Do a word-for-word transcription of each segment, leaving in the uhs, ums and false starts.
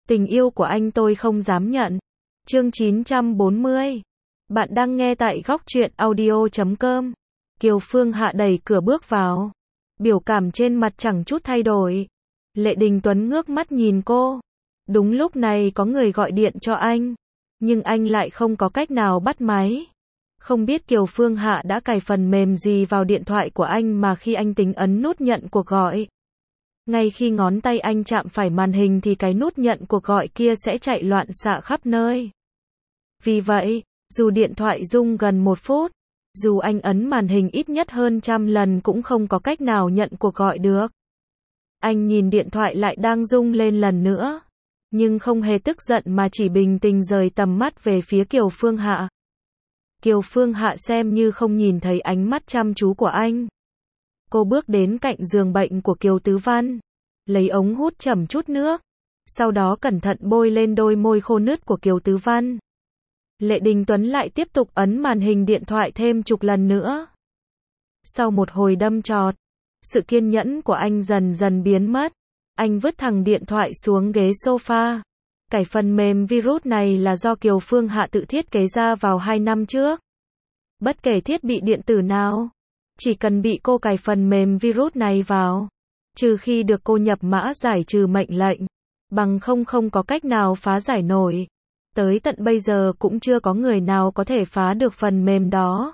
Tình yêu của anh tôi không dám nhận. Chương chín trăm bốn mươi. Bạn đang nghe tại góc truyện audio chấm com. Kiều Phương Hạ đẩy cửa bước vào. Biểu cảm trên mặt chẳng chút thay đổi. Lệ Đình Tuấn ngước mắt nhìn cô. Đúng lúc này có người gọi điện cho anh. Nhưng anh lại không có cách nào bắt máy. Không biết Kiều Phương Hạ đã cài phần mềm gì vào điện thoại của anh mà khi anh tính ấn nút nhận cuộc gọi. Ngay khi ngón tay anh chạm phải màn hình thì cái nút nhận cuộc gọi kia sẽ chạy loạn xạ khắp nơi. Vì vậy, dù điện thoại rung gần một phút, dù anh ấn màn hình ít nhất hơn trăm lần cũng không có cách nào nhận cuộc gọi được. Anh nhìn điện thoại lại đang rung lên lần nữa, nhưng không hề tức giận mà chỉ bình tĩnh rời tầm mắt về phía Kiều Phương Hạ. Kiều Phương Hạ xem như không nhìn thấy ánh mắt chăm chú của anh. Cô bước đến cạnh giường bệnh của Kiều Tứ Văn, lấy ống hút chẩm chút nước, sau đó cẩn thận bôi lên đôi môi khô nứt của Kiều Tứ Văn. Lệ Đình Tuấn lại tiếp tục ấn màn hình điện thoại thêm chục lần nữa. Sau một hồi đâm chọt, sự kiên nhẫn của anh dần dần biến mất. Anh vứt thẳng điện thoại xuống ghế sofa. Cải phần mềm virus này là do Kiều Phương Hạ tự thiết kế ra vào hai năm trước. Bất kể thiết bị điện tử nào, chỉ cần bị cô cài phần mềm virus này vào, trừ khi được cô nhập mã giải trừ mệnh lệnh, bằng không không có cách nào phá giải nổi. Tới tận bây giờ cũng chưa có người nào có thể phá được phần mềm đó.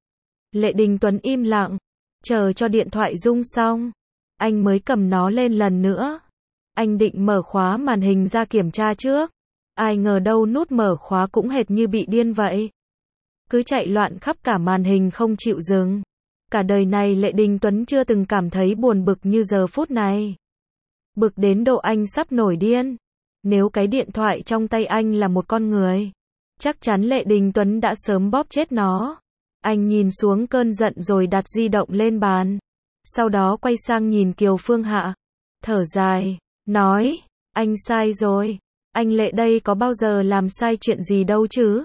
Lệ Đình Tuấn im lặng, chờ cho điện thoại rung xong, anh mới cầm nó lên lần nữa. Anh định mở khóa màn hình ra kiểm tra trước, ai ngờ đâu nút mở khóa cũng hệt như bị điên vậy. Cứ chạy loạn khắp cả màn hình không chịu dừng. Cả đời này Lệ Đình Tuấn chưa từng cảm thấy buồn bực như giờ phút này. Bực đến độ anh sắp nổi điên. Nếu cái điện thoại trong tay anh là một con người, chắc chắn Lệ Đình Tuấn đã sớm bóp chết nó. Anh nhìn xuống cơn giận rồi đặt di động lên bàn. Sau đó quay sang nhìn Kiều Phương Hạ, thở dài, nói, anh sai rồi. Anh Lệ đây có bao giờ làm sai chuyện gì đâu chứ.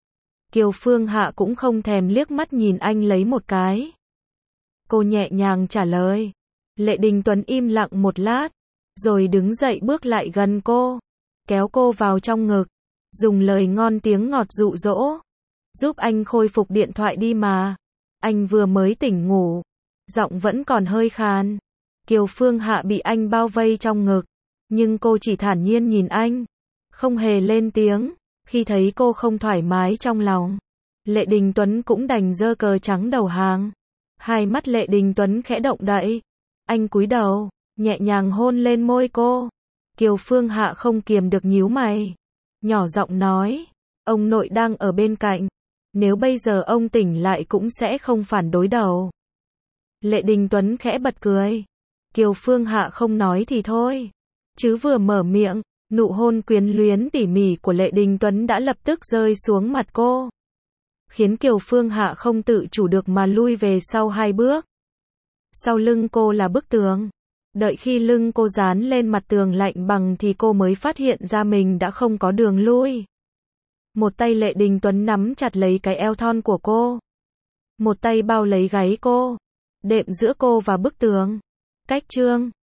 Kiều Phương Hạ cũng không thèm liếc mắt nhìn anh lấy một cái. Cô nhẹ nhàng trả lời. Lệ Đình Tuấn im lặng một lát, rồi đứng dậy bước lại gần cô, kéo cô vào trong ngực, dùng lời ngon tiếng ngọt dụ dỗ. Giúp anh khôi phục điện thoại đi mà. Anh vừa mới tỉnh ngủ, giọng vẫn còn hơi khàn. Kiều Phương Hạ bị anh bao vây trong ngực, nhưng cô chỉ thản nhiên nhìn anh, không hề lên tiếng. Khi thấy cô không thoải mái trong lòng, Lệ Đình Tuấn cũng đành giơ cờ trắng đầu hàng. Hai mắt Lệ Đình Tuấn khẽ động đậy. Anh cúi đầu, nhẹ nhàng hôn lên môi cô. Kiều Phương Hạ không kiềm được nhíu mày, nhỏ giọng nói, ông nội đang ở bên cạnh, nếu bây giờ ông tỉnh lại cũng sẽ không phản đối đâu. Lệ Đình Tuấn khẽ bật cười. Kiều Phương Hạ không nói thì thôi, chứ vừa mở miệng, nụ hôn quyến luyến tỉ mỉ của Lệ Đình Tuấn đã lập tức rơi xuống mặt cô, khiến Kiều Phương Hạ không tự chủ được mà lui về sau hai bước. Sau lưng cô là bức tường. Đợi khi lưng cô dán lên mặt tường lạnh bằng thì cô mới phát hiện ra mình đã không có đường lui. Một tay Lệ Đình Tuấn nắm chặt lấy cái eo thon của cô, một tay bao lấy gáy cô, đệm giữa cô và bức tường. Cách chương